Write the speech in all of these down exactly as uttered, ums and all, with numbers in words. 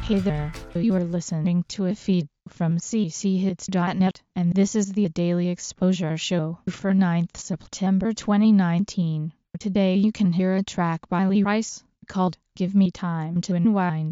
Hey there, you are listening to a feed from c c hits dot net, and this is the Daily Exposure Show for ninth September twenty nineteen. Today you can hear a track by Lee Rice, called Give Me Time to Unwind.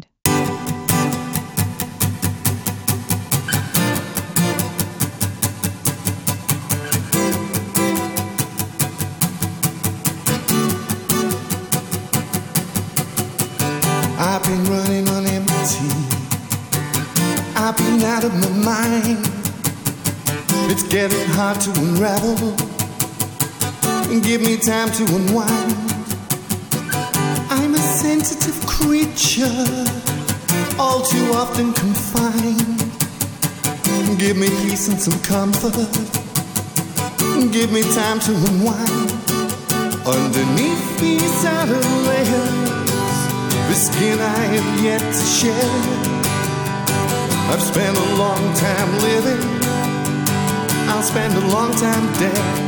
I've been running on empty, I've been out of my mind. It's getting hard to unravel, and give me time to unwind. I'm a sensitive creature, all too often confined. Give me peace and some comfort, give me time to unwind. Underneath these outer layers, the skin I have yet to shed. I've spent a long time living, I'll spend a long time dead.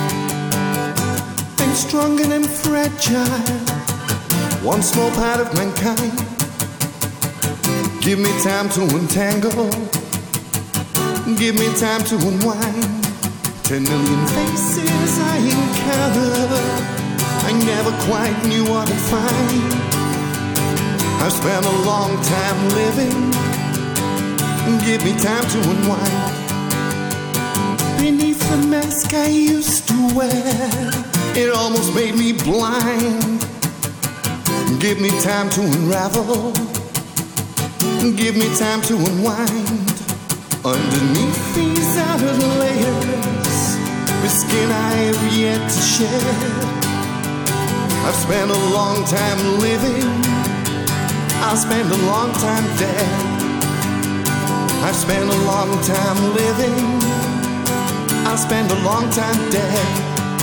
I'm strong and I'm fragile, one small part of mankind. Give me time to untangle, give me time to unwind. Ten million faces I encounter, I never quite knew what to find. I've spent a long time living, give me time to unwind. Beneath the mask I used to wear, it almost made me blind. Give me time to unravel, give me time to unwind. Underneath these outer layers, the skin I have yet to shed. I've spent a long time living, I'll spend a long time dead. I've spent a long time living, I'll spend a long time dead.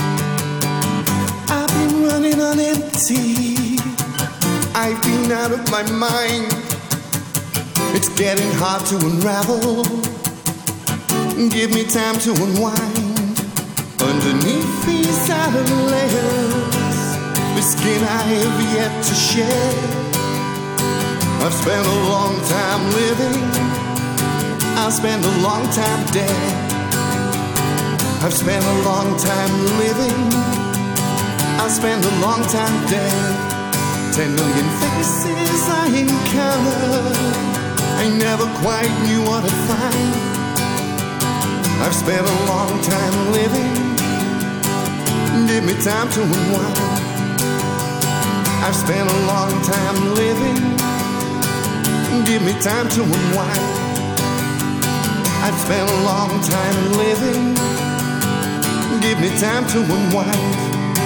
I've been running on empty, I've been out of my mind. It's getting hard to unravel, give me time to unwind. Underneath these outer layers, the skin I have yet to shed. I've spent a long time living, I'll spend a long time dead. I've spent a long time living, I'll spend a long time dead. Ten million faces I encounter, I never quite knew what to find. I've spent a long time living, give me time to unwind. I've spent a long time living, give me time to unwind. I've spent a long time living, give me time to unwind.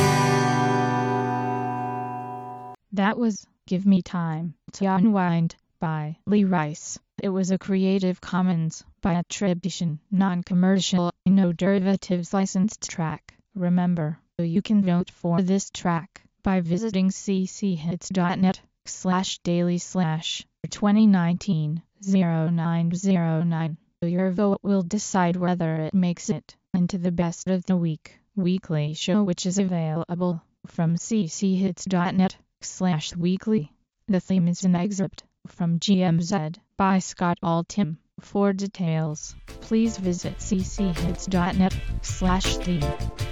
That was Give Me Time to Unwind by Lee Rice. It was a Creative Commons by attribution, non-commercial, no derivatives licensed track. Remember, you can vote for this track by visiting c c hits dot net slash daily slash twenty nineteen oh nine oh nine. Your vote will decide whether it makes it into the Best of the Week weekly show, which is available from c c hits dot net slash weekly. The theme is an excerpt from G M Z by Scott Altham. For details, please visit c c hits dot net slash theme.